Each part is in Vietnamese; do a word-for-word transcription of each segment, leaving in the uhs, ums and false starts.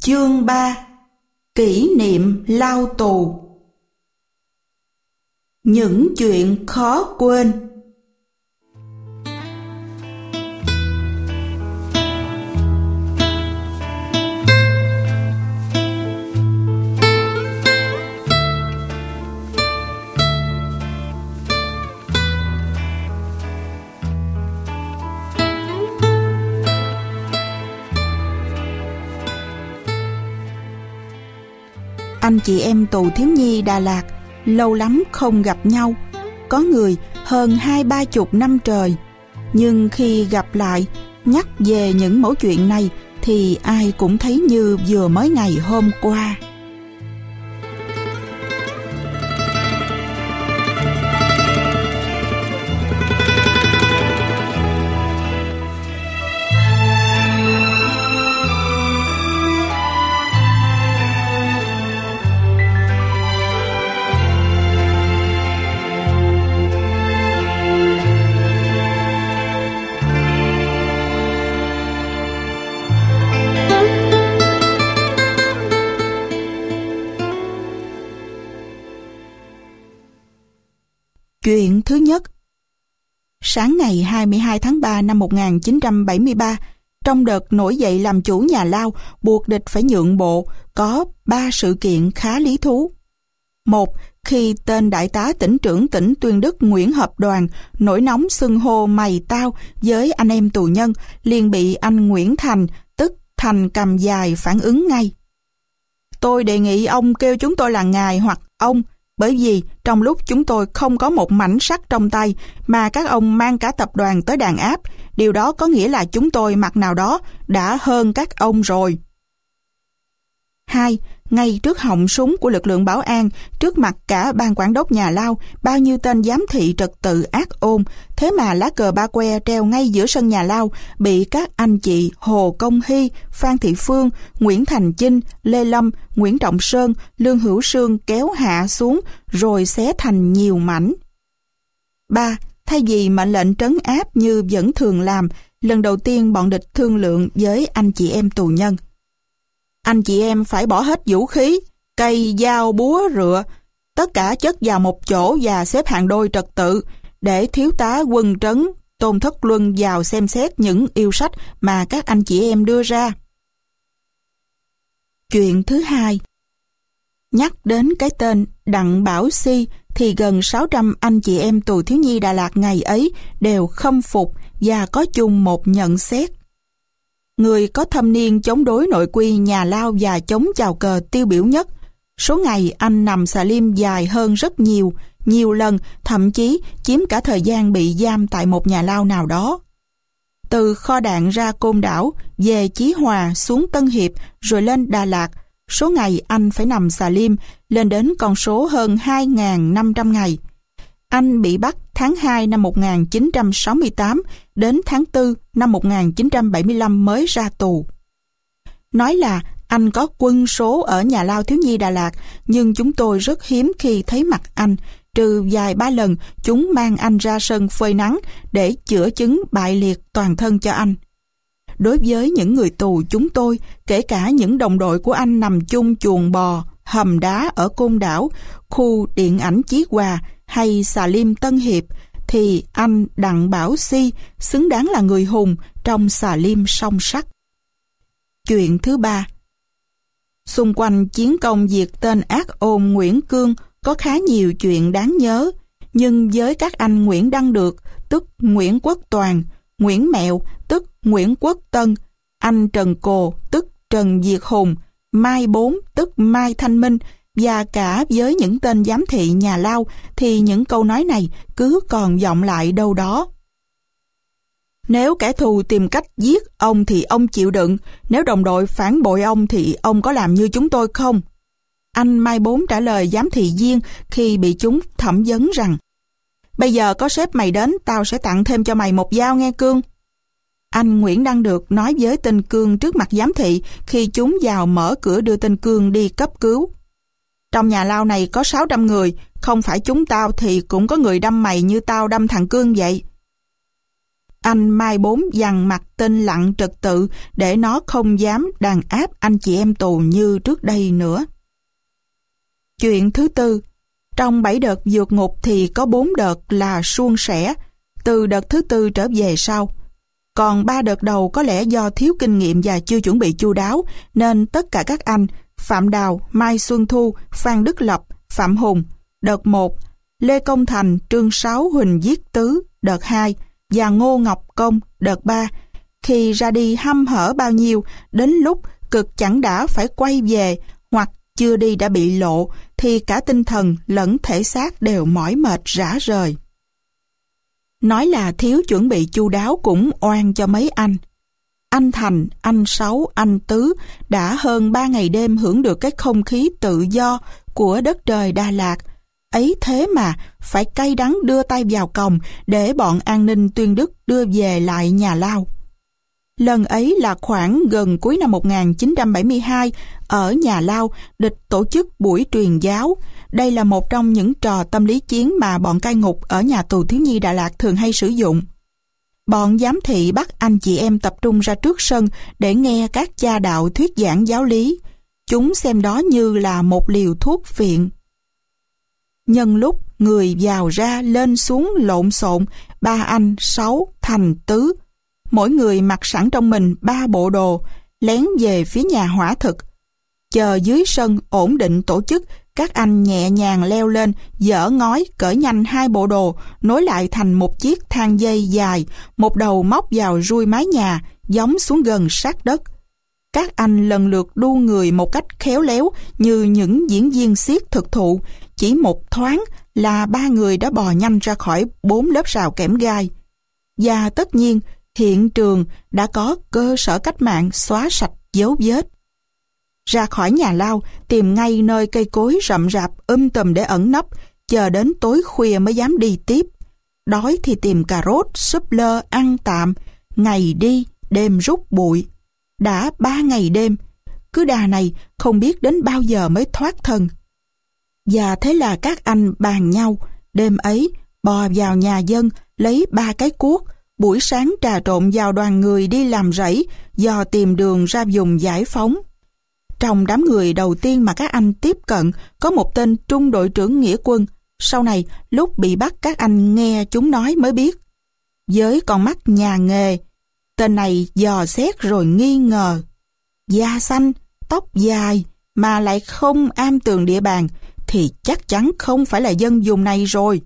Chương ba. Kỷ niệm lao tù. Những chuyện khó quên. Anh chị em tù thiếu nhi Đà Lạt lâu lắm không gặp nhau, có người hơn hai ba chục năm trời. Nhưng khi gặp lại, nhắc về những mẩu chuyện này thì ai cũng thấy như vừa mới ngày hôm qua. Chuyện thứ nhất. Sáng ngày hai mươi hai tháng ba năm một nghìn chín trăm bảy mươi ba, trong đợt nổi dậy làm chủ nhà Lao buộc địch phải nhượng bộ, có ba sự kiện khá lý thú. Một, khi tên đại tá tỉnh trưởng tỉnh Tuyên Đức Nguyễn Hợp Đoàn nổi nóng xưng hô mày tao với anh em tù nhân, liền bị anh Nguyễn Thành, tức Thành Cầm Dài, phản ứng ngay. Tôi đề nghị ông kêu chúng tôi là ngài hoặc ông, bởi vì trong lúc chúng tôi không có một mảnh sắt trong tay mà các ông mang cả tập đoàn tới đàn áp, điều đó có nghĩa là chúng tôi mặt nào đó đã hơn các ông rồi. Hai, ngay trước họng súng của lực lượng bảo an, trước mặt cả ban quản đốc nhà Lao, bao nhiêu tên giám thị trật tự ác ôn, thế mà lá cờ ba que treo ngay giữa sân nhà Lao bị các anh chị Hồ Công Hy, Phan Thị Phương, Nguyễn Thành Chinh, Lê Lâm, Nguyễn Trọng Sơn, Lương Hữu Sương kéo hạ xuống rồi xé thành nhiều mảnh. Ba, thay vì mệnh lệnh trấn áp như vẫn thường làm, lần đầu tiên bọn địch thương lượng với anh chị em tù nhân. Anh chị em phải bỏ hết vũ khí, cây, dao, búa, rựa, tất cả chất vào một chỗ và xếp hàng đôi trật tự, để thiếu tá quân trấn Tôn Thất Luân vào xem xét những yêu sách mà các anh chị em đưa ra. Chuyện thứ hai. Nhắc đến cái tên Đặng Bảo Si thì gần sáu trăm anh chị em tù thiếu nhi Đà Lạt ngày ấy đều khâm phục và có chung một nhận xét. Người có thâm niên chống đối nội quy nhà Lao và chống chào cờ tiêu biểu nhất. Số ngày anh nằm xà lim dài hơn rất nhiều, nhiều lần, thậm chí chiếm cả thời gian bị giam tại một nhà Lao nào đó. Từ kho đạn ra Côn Đảo, về Chí Hòa, xuống Tân Hiệp, rồi lên Đà Lạt, số ngày anh phải nằm xà lim lên đến con số hơn hai nghìn năm trăm ngày. Anh bị bắt tháng hai năm một nghìn chín trăm sáu mươi tám đến tháng tư năm một nghìn chín trăm bảy mươi lăm mới ra tù. Nói là anh có quân số ở nhà Lao thiếu nhi Đà Lạt, nhưng chúng tôi rất hiếm khi thấy mặt anh, trừ vài ba lần chúng mang anh ra sân phơi nắng để chữa chứng bại liệt toàn thân cho anh. Đối với những người tù chúng tôi, kể cả những đồng đội của anh nằm chung chuồng bò, hầm đá ở Côn Đảo, khu điện ảnh Chí Hòa hay xà lim Tân Hiệp, thì anh Đặng Bảo Si xứng đáng là người hùng trong xà lim song sắt. Chuyện thứ ba. Xung quanh chiến công diệt tên ác ôn Nguyễn Cương có khá nhiều chuyện đáng nhớ, nhưng với các anh Nguyễn Đăng Được, tức Nguyễn Quốc Toàn, Nguyễn Mẹo, tức Nguyễn Quốc Tân, anh Trần Cồ, tức Trần Việt Hùng, Mai Bốn, tức Mai Thanh Minh, và cả với những tên giám thị nhà Lao thì những câu nói này cứ còn vọng lại đâu đó. Nếu kẻ thù tìm cách giết ông thì ông chịu đựng, nếu đồng đội phản bội ông thì ông có làm như chúng tôi không? Anh Mai Bốn trả lời giám thị viên khi bị chúng thẩm vấn rằng: Bây giờ có sếp mày đến, tao sẽ tặng thêm cho mày một dao nghe Cương. Anh Nguyễn Đăng Được nói với tên Cương trước mặt giám thị khi chúng vào mở cửa đưa tên Cương đi cấp cứu: Trong nhà Lao này có sáu trăm người, không phải chúng tao thì cũng có người đâm mày như tao đâm thằng Cương vậy. Anh mai bốn dằn mặt tên lặng trật tự để nó không dám đàn áp anh chị em tù như trước đây nữa. Chuyện thứ tư, trong bảy đợt vượt ngục thì có bốn đợt là suôn sẻ, từ đợt thứ tư trở về sau. Còn ba đợt đầu có lẽ do thiếu kinh nghiệm và chưa chuẩn bị chu đáo, nên tất cả các anh Phạm Đào, Mai Xuân Thu, Phan Đức Lập, Phạm Hùng, đợt một, Lê Công Thành, Trương Sáu, Huỳnh Viết Tứ, đợt hai, và Ngô Ngọc Công, đợt ba, khi ra đi hăm hở bao nhiêu, đến lúc cực chẳng đã phải quay về hoặc chưa đi đã bị lộ, thì cả tinh thần lẫn thể xác đều mỏi mệt rã rời. Nói là thiếu chuẩn bị chu đáo cũng oan cho mấy anh. Anh Thành, anh Sáu, anh Tứ đã hơn ba ngày đêm hưởng được cái không khí tự do của đất trời Đà Lạt. Ấy thế mà phải cay đắng đưa tay vào còng để bọn an ninh Tuyên Đức đưa về lại nhà lao. Lần ấy là khoảng gần cuối năm một nghìn chín trăm bảy mươi hai, ở nhà lao, địch tổ chức buổi truyền giáo. Đây là một trong những trò tâm lý chiến mà bọn cai ngục ở nhà tù thiếu nhi Đà Lạt thường hay sử dụng. Bọn giám thị bắt anh chị em tập trung ra trước sân để nghe các cha đạo thuyết giảng giáo lý. Chúng xem đó như là một liều thuốc phiện. Nhân lúc người vào ra lên xuống lộn xộn, ba anh, Sáu, Thành, Tứ, mỗi người mặc sẵn trong mình ba bộ đồ, lén về phía nhà hỏa thực. Chờ dưới sân ổn định tổ chức, các anh nhẹ nhàng leo lên, dỡ ngói, cởi nhanh hai bộ đồ, nối lại thành một chiếc thang dây dài, một đầu móc vào ruôi mái nhà, gióng xuống gần sát đất. Các anh lần lượt đu người một cách khéo léo như những diễn viên xiếc thực thụ. Chỉ một thoáng là ba người đã bò nhanh ra khỏi bốn lớp rào kẽm gai. Và tất nhiên, hiện trường đã có cơ sở cách mạng xóa sạch dấu vết. Ra khỏi nhà lao, tìm ngay nơi cây cối rậm rạp um tùm để ẩn nấp, chờ đến tối khuya mới dám đi tiếp. Đói thì tìm cà rốt, súp lơ ăn tạm, ngày đi, đêm rút bụi. Đã ba ngày đêm, cứ đà này không biết đến bao giờ mới thoát thân. Và thế là các anh bàn nhau, đêm ấy bò vào nhà dân lấy ba cái cuốc, buổi sáng trà trộn vào đoàn người đi làm rẫy, dò tìm đường ra vùng giải phóng. Trong đám người đầu tiên mà các anh tiếp cận có một tên trung đội trưởng nghĩa quân. Sau này lúc bị bắt các anh nghe chúng nói mới biết. Với con mắt nhà nghề, tên này dò xét rồi nghi ngờ. Da xanh, tóc dài mà lại không am tường địa bàn thì chắc chắn không phải là dân vùng này rồi.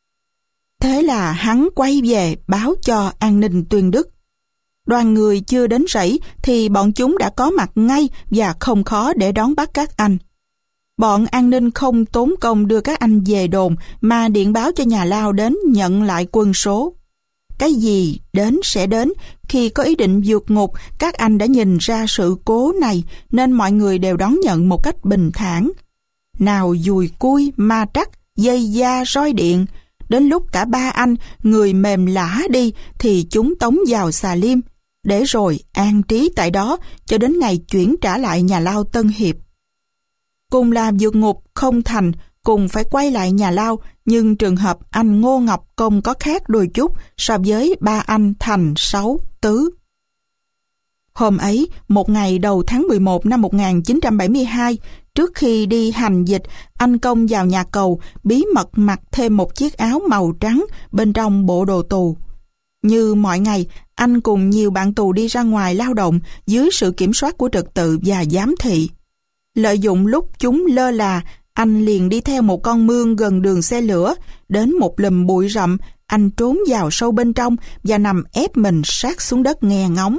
Thế là hắn quay về báo cho an ninh Tuyên Đức. Đoàn người chưa đến rẫy thì bọn chúng đã có mặt ngay và không khó để đón bắt các anh. Bọn an ninh không tốn công đưa các anh về đồn mà điện báo cho nhà lao đến nhận lại quân số. Cái gì đến sẽ đến, khi có ý định vượt ngục, các anh đã nhìn ra sự cố này nên mọi người đều đón nhận một cách bình thản. Nào dùi cui, ma trắc, dây da, roi điện, đến lúc cả ba anh người mềm lả đi thì chúng tống vào xà liêm, để rồi an trí tại đó cho đến ngày chuyển trả lại nhà lao Tân Hiệp. Cùng là vượt ngục không thành, cùng phải quay lại nhà lao, nhưng trường hợp anh Ngô Ngọc Công có khác đôi chút so với ba anh Thành, Sáu, Tứ. Hôm ấy, một ngày đầu tháng mười một năm một nghìn chín trăm bảy mươi hai, trước khi đi hành dịch, anh Công vào nhà cầu, bí mật mặc thêm một chiếc áo màu trắng bên trong bộ đồ tù. Như mọi ngày, anh cùng nhiều bạn tù đi ra ngoài lao động dưới sự kiểm soát của trật tự và giám thị. Lợi dụng lúc chúng lơ là, anh liền đi theo một con mương gần đường xe lửa, đến một lùm bụi rậm, anh trốn vào sâu bên trong và nằm ép mình sát xuống đất nghe ngóng.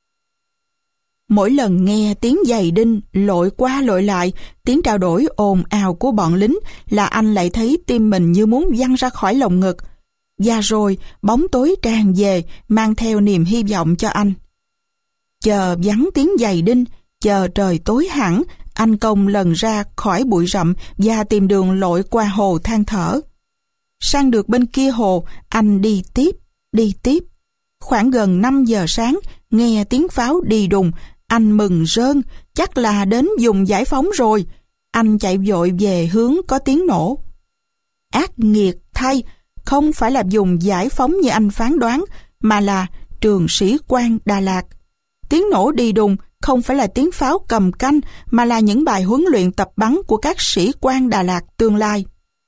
Mỗi lần nghe tiếng giày đinh lội qua lội lại, tiếng trao đổi ồn ào của bọn lính là anh lại thấy tim mình như muốn văng ra khỏi lồng ngực. Và rồi bóng tối tràn về mang theo niềm hy vọng cho anh. Chờ vắng tiếng giày đinh, chờ trời tối hẳn, anh Công lần ra khỏi bụi rậm và tìm đường lội qua hồ than thở. Sang được bên kia hồ, anh đi tiếp, đi tiếp. Khoảng gần năm giờ sáng, nghe tiếng pháo đi đùng, anh mừng rơn, chắc là đến vùng giải phóng rồi. Anh chạy vội về hướng có tiếng nổ. Ác nghiệt thay, không phải là vùng giải phóng như anh phán đoán, mà là trường sĩ quan Đà Lạt. Tiếng nổ đi đùng không phải là tiếng pháo cầm canh, mà là những bài huấn luyện tập bắn của các sĩ quan Đà Lạt tương lai.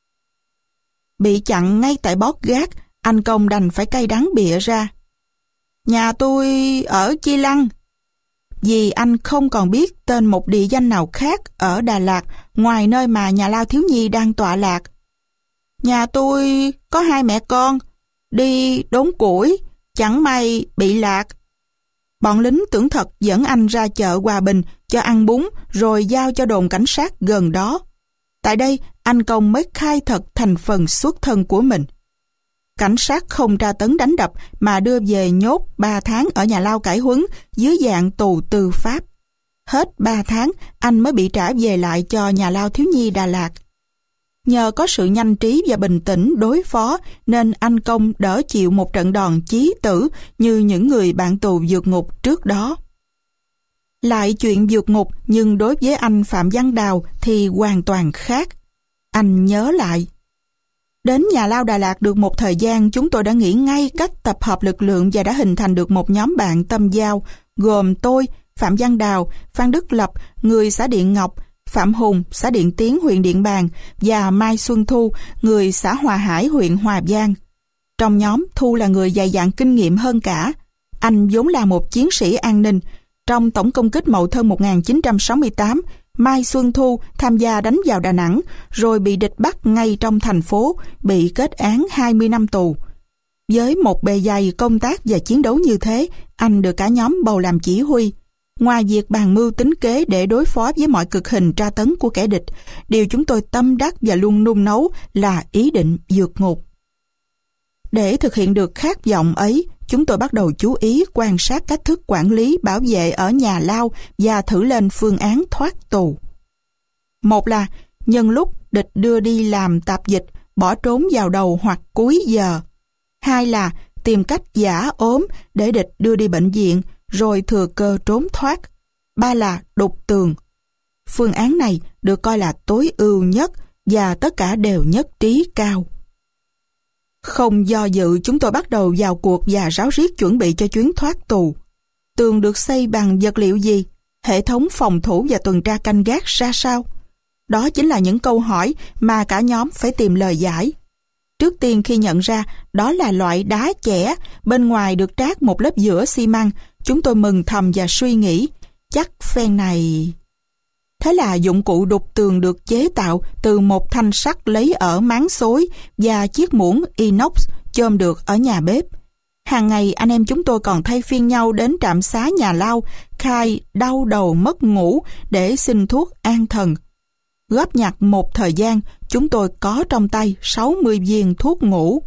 Bị chặn ngay tại bót gác, anh Công đành phải cay đắng bịa ra: nhà tôi ở Chi Lăng. Vì anh không còn biết tên một địa danh nào khác ở Đà Lạt ngoài nơi mà nhà lao thiếu nhi đang tọa lạc. Nhà tôi có hai mẹ con, đi đốn củi, chẳng may bị lạc. Bọn lính tưởng thật dẫn anh ra chợ Hòa Bình cho ăn bún rồi giao cho đồn cảnh sát gần đó. Tại đây, anh Công mới khai thật thành phần xuất thân của mình. Cảnh sát không tra tấn đánh đập mà đưa về nhốt ba tháng ở nhà lao cải huấn dưới dạng tù tư pháp. Hết ba tháng, anh mới bị trả về lại cho nhà lao thiếu nhi Đà Lạt. Nhờ có sự nhanh trí và bình tĩnh đối phó nên anh Công đỡ chịu một trận đòn chí tử như những người bạn tù vượt ngục trước đó. Lại chuyện vượt ngục, nhưng đối với anh Phạm Văn Đào thì hoàn toàn khác. Anh nhớ lại: đến nhà lao Đà Lạt được một thời gian, chúng tôi đã nghĩ ngay cách tập hợp lực lượng và đã hình thành được một nhóm bạn tâm giao, gồm tôi, Phạm Văn Đào, Phan Đức Lập, người xã Điện Ngọc, Phạm Hùng, xã Điện Tiến, huyện Điện Bàn, và Mai Xuân Thu, người xã Hòa Hải, huyện Hòa Vang. Trong nhóm, Thu là người dày dặn kinh nghiệm hơn cả. Anh vốn là một chiến sĩ an ninh. Trong tổng công kích Mậu Thân một nghìn chín trăm sáu mươi tám, Mai Xuân Thu tham gia đánh vào Đà Nẵng, rồi bị địch bắt ngay trong thành phố, bị kết án hai mươi năm tù. Với một bề dày công tác và chiến đấu như thế, anh được cả nhóm bầu làm chỉ huy. Ngoài việc bàn mưu tính kế để đối phó với mọi cực hình tra tấn của kẻ địch, điều chúng tôi tâm đắc và luôn nung nấu là ý định vượt ngục. Để thực hiện được khát vọng ấy, chúng tôi bắt đầu chú ý quan sát cách thức quản lý bảo vệ ở nhà lao và thử lên phương án thoát tù. Một là nhân lúc địch đưa đi làm tạp dịch, bỏ trốn vào đầu hoặc cuối giờ. Hai là tìm cách giả ốm để địch đưa đi bệnh viện, rồi thừa cơ trốn thoát. Ba là đục tường. Phương án này được coi là tối ưu nhất và tất cả đều nhất trí cao. Không do dự, chúng tôi bắt đầu vào cuộc và ráo riết chuẩn bị cho chuyến thoát tù. Tường được xây bằng vật liệu gì? Hệ thống phòng thủ và tuần tra canh gác ra sao? Đó chính là những câu hỏi mà cả nhóm phải tìm lời giải. Trước tiên, khi nhận ra đó là loại đá chẻ, bên ngoài được trát một lớp vữa xi măng, chúng tôi mừng thầm và suy nghĩ, chắc phen này... Thế là dụng cụ đục tường được chế tạo từ một thanh sắt lấy ở máng xối và chiếc muỗng inox chôm được ở nhà bếp. Hàng ngày anh em chúng tôi còn thay phiên nhau đến trạm xá nhà lao, khai đau đầu mất ngủ để xin thuốc an thần. Góp nhặt một thời gian, chúng tôi có trong tay sáu mươi viên thuốc ngủ.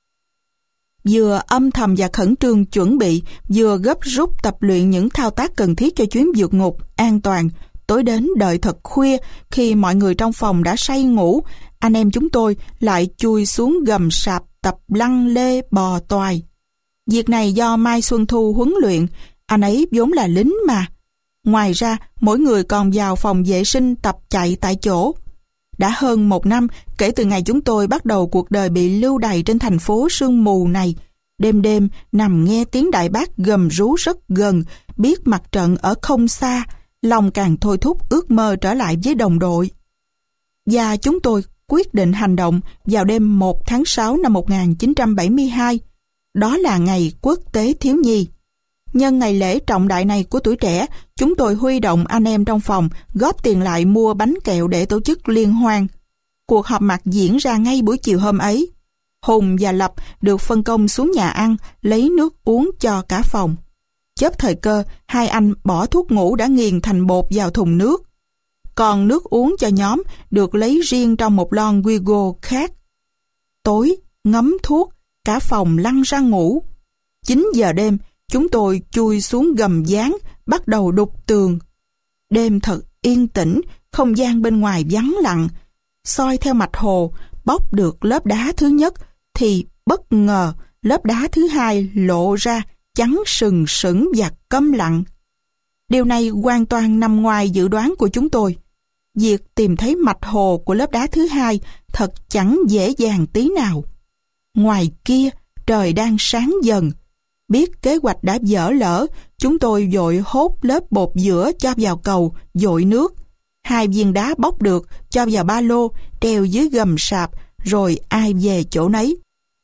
Vừa âm thầm và khẩn trương chuẩn bị, vừa gấp rút tập luyện những thao tác cần thiết cho chuyến vượt ngục an toàn. Tối đến đợi thật khuya, khi mọi người trong phòng đã say ngủ, anh em chúng tôi lại chui xuống gầm sạp tập lăn lê bò toài. Việc này do Mai Xuân Thu huấn luyện, anh ấy vốn là lính mà. Ngoài ra, mỗi người còn vào phòng vệ sinh tập chạy tại chỗ. Đã hơn một năm kể từ ngày chúng tôi bắt đầu cuộc đời bị lưu đày trên thành phố sương mù này. Đêm đêm nằm nghe tiếng đại bác gầm rú rất gần, biết mặt trận ở không xa, lòng càng thôi thúc ước mơ trở lại với đồng đội. Và chúng tôi quyết định hành động vào đêm một tháng sáu năm một nghìn chín trăm bảy mươi hai. Đó là ngày Quốc tế Thiếu nhi. Nhân ngày lễ trọng đại này của tuổi trẻ, chúng tôi huy động anh em trong phòng góp tiền lại mua bánh kẹo để tổ chức liên hoan. Cuộc họp mặt diễn ra ngay buổi chiều hôm ấy. Hùng và Lập được phân công xuống nhà ăn lấy nước uống cho cả phòng. Chớp thời cơ, hai anh bỏ thuốc ngủ đã nghiền thành bột vào thùng nước. Còn nước uống cho nhóm được lấy riêng trong một lon Wigo khác. Tối, ngấm thuốc, cả phòng lăn ra ngủ. chín giờ đêm, chúng tôi chui xuống gầm gián, bắt đầu đục tường. Đêm thật yên tĩnh, không gian bên ngoài vắng lặng. Soi theo mạch hồ, bóc được lớp đá thứ nhất, thì bất ngờ lớp đá thứ hai lộ ra, trắng sừng sững và câm lặng. Điều này hoàn toàn nằm ngoài dự đoán của chúng tôi. Việc tìm thấy mạch hồ của lớp đá thứ hai thật chẳng dễ dàng tí nào. Ngoài kia, trời đang sáng dần. Biết kế hoạch đã dở lỡ, chúng tôi vội hốt lớp bột giữa cho vào cầu, dội nước. Hai viên đá bóc được, cho vào ba lô, treo dưới gầm sạp, rồi ai về chỗ nấy.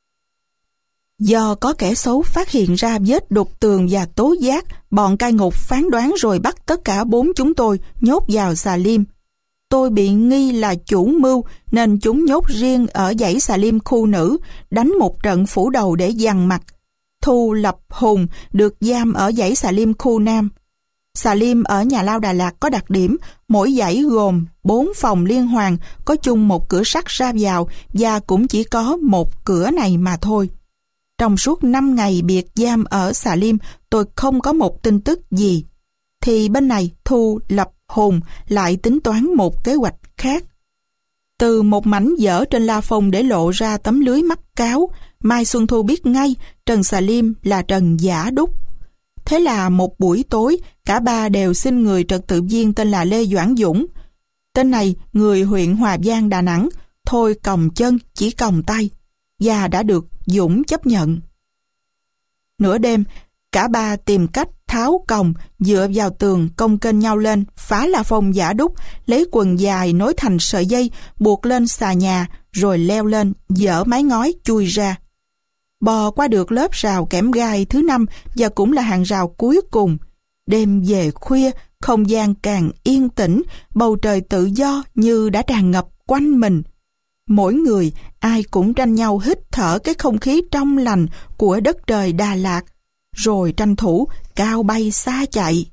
Do có kẻ xấu phát hiện ra vết đục tường và tố giác, bọn cai ngục phán đoán rồi bắt tất cả bốn chúng tôi nhốt vào xà lim. Tôi bị nghi là chủ mưu nên chúng nhốt riêng ở dãy xà lim khu nữ, đánh một trận phủ đầu để dằn mặt. Thu, Lập, Hùng được giam ở dãy xà lim khu nam. Xà lim ở nhà lao Đà Lạt có đặc điểm mỗi dãy gồm bốn phòng liên hoàn, có chung một cửa sắt ra vào và cũng chỉ có một cửa này mà thôi. Trong suốt năm ngày biệt giam ở xà lim, tôi không có một tin tức gì. Thì bên này Thu, Lập, Hùng lại tính toán một kế hoạch khác. Từ một mảnh dở trên la phong để lộ ra tấm lưới mắc cáo, Mai Xuân Thu biết ngay Trần xà lim là Trần giả đúc. Thế là một buổi tối, cả ba đều xin người trật tự viên tên là Lê Doãn Dũng. Tên này người huyện Hòa Vang, Đà Nẵng, thôi còng chân chỉ còng tay, và đã được Dũng chấp nhận. Nửa đêm, cả ba tìm cách tháo còng, dựa vào tường cong kênh nhau lên, phá la phong giả đúc, lấy quần dài nối thành sợi dây, buộc lên xà nhà, rồi leo lên, dỡ mái ngói chui ra. Bò qua được lớp rào kẽm gai thứ năm và cũng là hàng rào cuối cùng. Đêm về khuya, không gian càng yên tĩnh, bầu trời tự do như đã tràn ngập quanh mình. Mỗi người, ai cũng tranh nhau hít thở cái không khí trong lành của đất trời Đà Lạt, rồi tranh thủ cao bay xa chạy.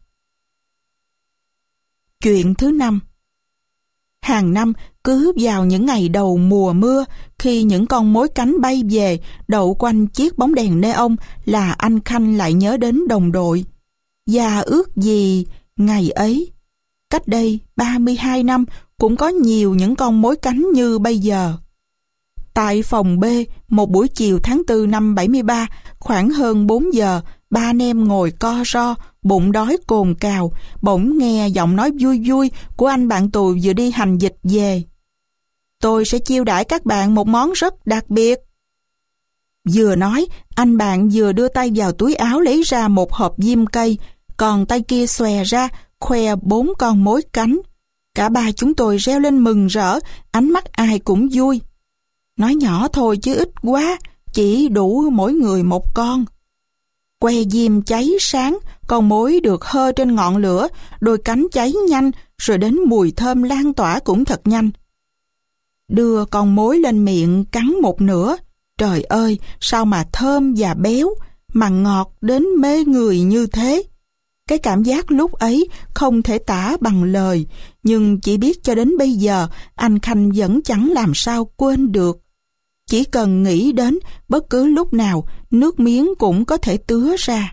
Chuyện thứ năm. Hàng năm, cứ vào những ngày đầu mùa mưa, khi những con mối cánh bay về, đậu quanh chiếc bóng đèn neon là anh Khanh lại nhớ đến đồng đội. Và ước gì ngày ấy, cách đây ba mươi hai năm, cũng có nhiều những con mối cánh như bây giờ. Tại phòng B, một buổi chiều tháng tư năm bảy mươi ba, khoảng hơn bốn giờ, ba anh em ngồi co ro, bụng đói cồn cào, bỗng nghe giọng nói vui vui của anh bạn tù vừa đi hành dịch về. Tôi sẽ chiêu đãi các bạn một món rất đặc biệt. Vừa nói, anh bạn vừa đưa tay vào túi áo lấy ra một hộp diêm cây, còn tay kia xòe ra, khoe bốn con mối cánh. Cả ba chúng tôi reo lên mừng rỡ, ánh mắt ai cũng vui. Nói nhỏ thôi chứ ít quá, chỉ đủ mỗi người một con. Que diêm cháy sáng, con mối được hơ trên ngọn lửa, đôi cánh cháy nhanh, rồi đến mùi thơm lan tỏa cũng thật nhanh. Đưa con mối lên miệng cắn một nửa, trời ơi, sao mà thơm và béo, mà ngọt đến mê người như thế. Cái cảm giác lúc ấy không thể tả bằng lời, nhưng chỉ biết cho đến bây giờ anh Khanh vẫn chẳng làm sao quên được. Chỉ cần nghĩ đến, bất cứ lúc nào nước miếng cũng có thể tứa ra.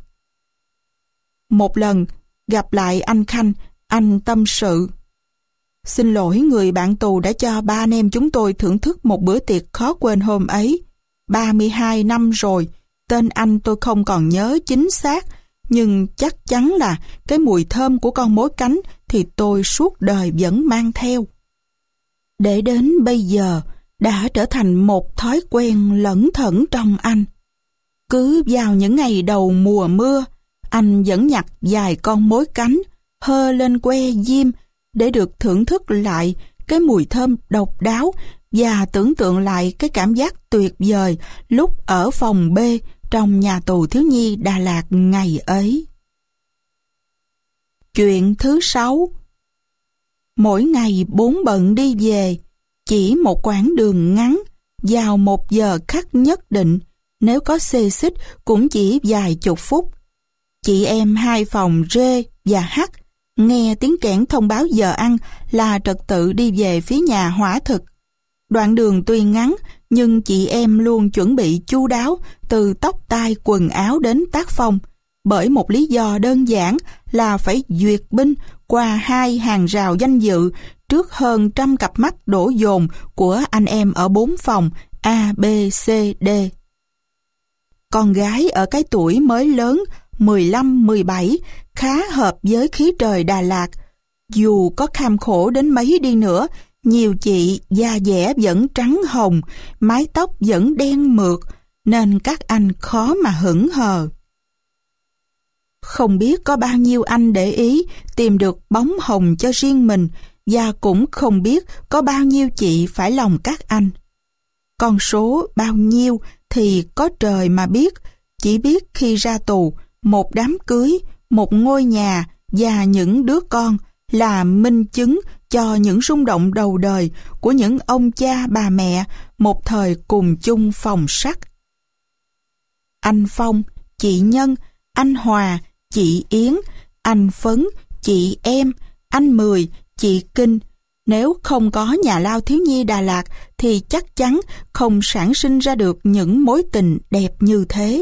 Một lần gặp lại anh Khanh, anh tâm sự: xin lỗi người bạn tù đã cho ba anh em chúng tôi thưởng thức một bữa tiệc khó quên hôm ấy. ba mươi hai năm rồi, tên anh tôi không còn nhớ chính xác, nhưng chắc chắn là cái mùi thơm của con mối cánh thì tôi suốt đời vẫn mang theo. Để đến bây giờ, đã trở thành một thói quen lẩn thẩn trong anh. Cứ vào những ngày đầu mùa mưa, anh vẫn nhặt vài con mối cánh, hơ lên que diêm để được thưởng thức lại cái mùi thơm độc đáo và tưởng tượng lại cái cảm giác tuyệt vời lúc ở phòng B trong nhà tù thiếu nhi Đà Lạt ngày ấy. Chuyện thứ sáu. Mỗi ngày bốn bận đi về, chỉ một quãng đường ngắn, vào một giờ khắc nhất định, nếu có xê xích cũng chỉ vài chục phút. Chị em hai phòng R và H nghe tiếng kẽn thông báo giờ ăn là trật tự đi về phía nhà hỏa thực. Đoạn đường tuy ngắn, nhưng chị em luôn chuẩn bị chu đáo từ tóc tai quần áo đến tác phong, bởi một lý do đơn giản là phải duyệt binh qua hai hàng rào danh dự trước hơn trăm cặp mắt đổ dồn của anh em ở bốn phòng A, B, C, D. Con gái ở cái tuổi mới lớn mười lăm mười bảy khá hợp với khí trời Đà Lạt. Dù có kham khổ đến mấy đi nữa, nhiều chị da dẻ vẫn trắng hồng, mái tóc vẫn đen mượt, nên các anh khó mà hững hờ. Không biết có bao nhiêu anh để ý tìm được bóng hồng cho riêng mình, và cũng không biết có bao nhiêu chị phải lòng các anh. Con số bao nhiêu thì có trời mà biết, chỉ biết khi ra tù, một đám cưới, một ngôi nhà và những đứa con là minh chứng cho những rung động đầu đời của những ông cha bà mẹ một thời cùng chung phòng sắt. Anh Phong, chị Nhân, anh Hòa, chị Yến, anh Phấn, chị Em, anh Mười, chị Kinh. Nếu không có nhà lao thiếu nhi Đà Lạt thì chắc chắn không sản sinh ra được những mối tình đẹp như thế.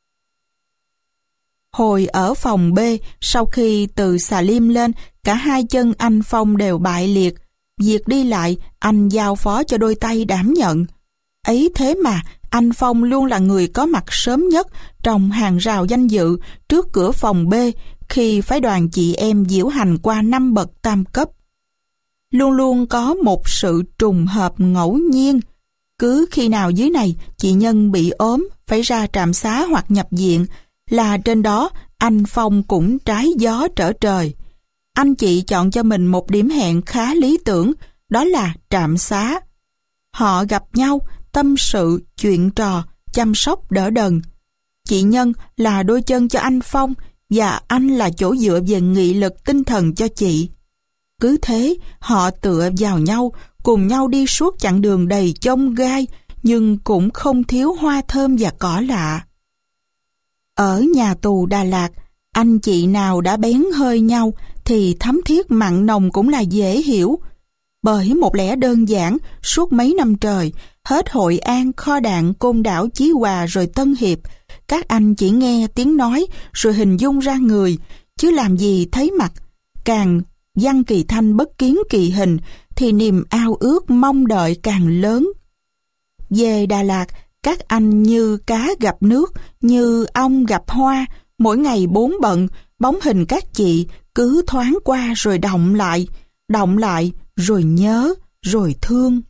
Hồi ở phòng B, sau khi từ xà lim lên, cả hai chân anh Phong đều bại liệt. Việc đi lại, anh giao phó cho đôi tay đảm nhận. Ấy thế mà, anh Phong luôn là người có mặt sớm nhất trong hàng rào danh dự trước cửa phòng B khi phái đoàn chị em diễu hành qua năm bậc tam cấp. Luôn luôn có một sự trùng hợp ngẫu nhiên. Cứ khi nào dưới này chị Nhân bị ốm, phải ra trạm xá hoặc nhập viện, là trên đó anh Phong cũng trái gió trở trời. Anh chị chọn cho mình một điểm hẹn khá lý tưởng, đó là trạm xá. Họ gặp nhau, tâm sự, chuyện trò, chăm sóc đỡ đần. Chị Nhân là đôi chân cho anh Phong, và anh là chỗ dựa về nghị lực tinh thần cho chị. Cứ thế, họ tựa vào nhau, cùng nhau đi suốt chặng đường đầy chông gai, nhưng cũng không thiếu hoa thơm và cỏ lạ. Ở nhà tù Đà Lạt, anh chị nào đã bén hơi nhau thì thấm thiết mặn nồng cũng là dễ hiểu. Bởi một lẽ đơn giản, suốt mấy năm trời, hết Hội An, Kho Đạn, Côn Đảo, Chí Hòa rồi Tân Hiệp, các anh chỉ nghe tiếng nói rồi hình dung ra người, chứ làm gì thấy mặt. Càng văn kỳ thanh bất kiến kỳ hình thì niềm ao ước mong đợi càng lớn. Về Đà Lạt, các anh như cá gặp nước, như ong gặp hoa, mỗi ngày bốn bận, bóng hình các chị cứ thoáng qua rồi động lại, động lại rồi nhớ, rồi thương.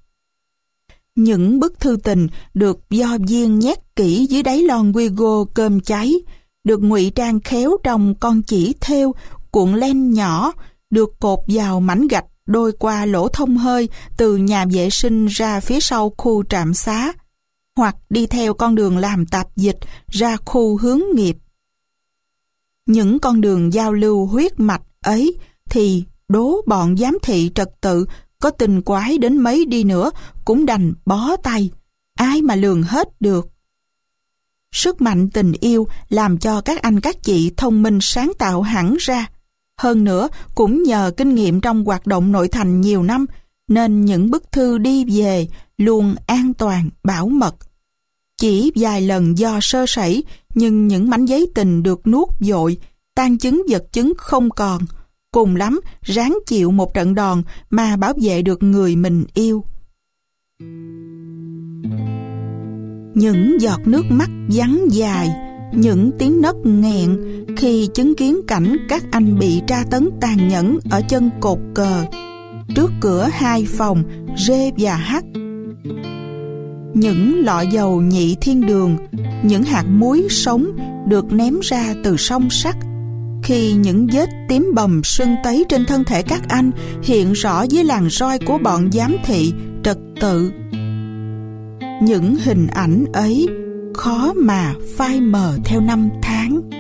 Những bức thư tình được do viên nhét kỹ dưới đáy lon Wigo cơm cháy, được ngụy trang khéo trong con chỉ thêu, cuộn len nhỏ, được cột vào mảnh gạch đôi qua lỗ thông hơi từ nhà vệ sinh ra phía sau khu trạm xá, hoặc đi theo con đường làm tạp dịch ra khu hướng nghiệp. Những con đường giao lưu huyết mạch ấy thì đố bọn giám thị trật tự có tình quái đến mấy đi nữa cũng đành bó tay, ai mà lường hết được. Sức mạnh tình yêu làm cho các anh các chị thông minh sáng tạo hẳn ra. Hơn nữa, cũng nhờ kinh nghiệm trong hoạt động nội thành nhiều năm, nên những bức thư đi về luôn an toàn, bảo mật. Chỉ vài lần do sơ sẩy, nhưng những mảnh giấy tình được nuốt vội, tang chứng vật chứng không còn. Cùng lắm, ráng chịu một trận đòn mà bảo vệ được người mình yêu. Những giọt nước mắt vắng dài, những tiếng nấc nghẹn khi chứng kiến cảnh các anh bị tra tấn tàn nhẫn ở chân cột cờ, trước cửa hai phòng R và H. Những lọ dầu nhị thiên đường, những hạt muối sống được ném ra từ song sắt, khi những vết tím bầm sưng tấy trên thân thể các anh hiện rõ dưới làn roi của bọn giám thị trật tự. Những hình ảnh ấy khó mà phai mờ theo năm tháng.